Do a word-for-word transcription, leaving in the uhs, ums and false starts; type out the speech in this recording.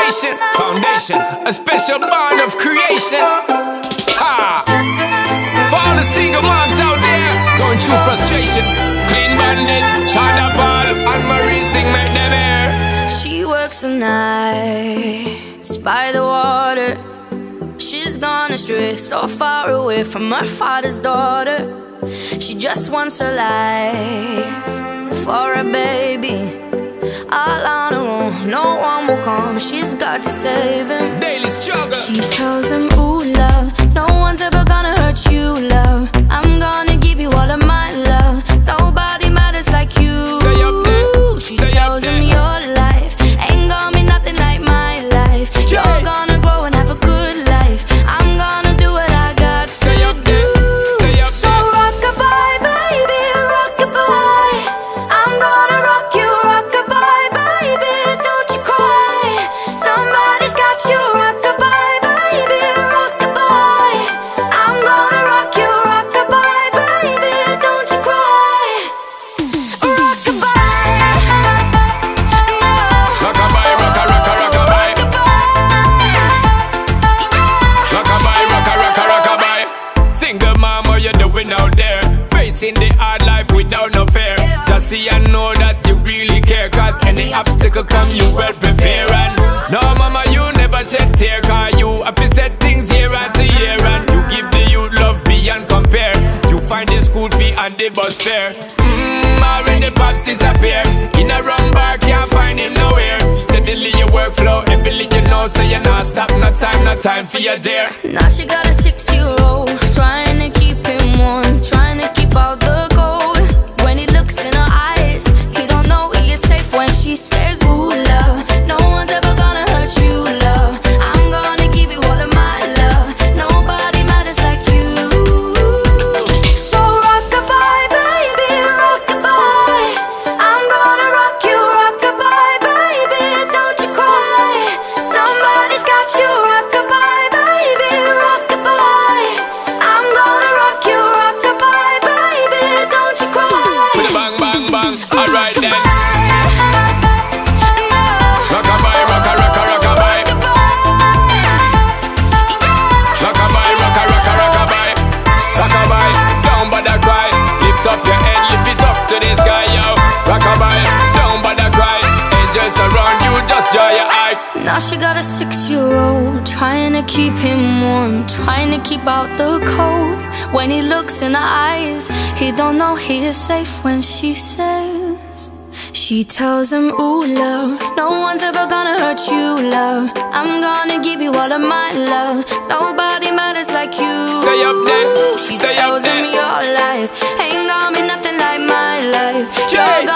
Foundation, foundation, a special bond of creation. Ha! For all the single moms out there going through frustration, Clean Bandit, China Ball, and Marie thing make them air. She works the nights by the water. She's gone astray, so far away from her father's daughter. She just wants a life for a baby. All on her own, no one will come. She's got to save him. Daily struggle. She tells him, ooh, love, no one's ever gonna hurt you, love. I'm gonna give you all of my love. Nobody matters like you. Stay up there. She Stay tells up there. him your life ain't gonna be nothing like my life. You're gonna grow and have a good life. I'm gonna do what I got to Stay up there. Stay up So there. rock-a-bye, baby, rock-a-bye. I'm gonna rock you, rock-a-bye, baby, don't you cry. Somebody's got you, rock-a-bye, baby, rock-a-bye. I'm gonna rock you, rock-a-bye, baby, don't you cry. Rock-a-bye, no. Rock-a-bye, rocka, rocka, rock-a-bye. Rock-a-bye, rocka, rocka, rock-a-bye. Single mom, what you doing out there? Facing the hard life without no fear. Just see and know that you really care. Cause any obstacle come, you well prepare. And no mama, you never shed tear. Cause you have to set things year after year. And you give the youth love beyond compare. You find the school fee and the bus fare. Mmm, already pops disappear. In a wrong bar, can't find him nowhere. Steadily your workflow, everything you know. So you not stop, no time, no time for your dear. Now she got a six-year-old, trying to keep him warm, trying to keep out the cold. When he looks in her eyes, he don't know he is safe when she says, ooh, love, no one's ever gonna hurt you, love. I'm gonna give you all of my love. Nobody matters like you. So rock-a-bye, baby, rock-a-bye. I'm gonna rock you, rock-a-bye, baby, don't you cry. Somebody's got you, rock-a-bye, baby, rock-a-bye. I'm gonna rock you, rock-a-bye, baby, don't you cry. With a bang, bang, bang. Alright then. No. Rock-a-bye, rocka, rocka, rock-a-bye. Rock-a-bye, rocka, rocka, rock-a-bye. Rock-a-bye, down by the cry. Lift up your head, lift it up to the sky, yo. Rock-a-bye, down by the cry. Angels around you, just draw your eye. Now she got a six-year-old, trying to keep him warm, trying to keep out the cold. When he looks in her eyes, he don't know he is safe when she says. She tells him, ooh, love, no one's ever gonna hurt you, love. I'm gonna give you all of my love. Nobody matters like you. Stay up there. She Stay up tells there. him your life ain't gonna be nothing like my life. You're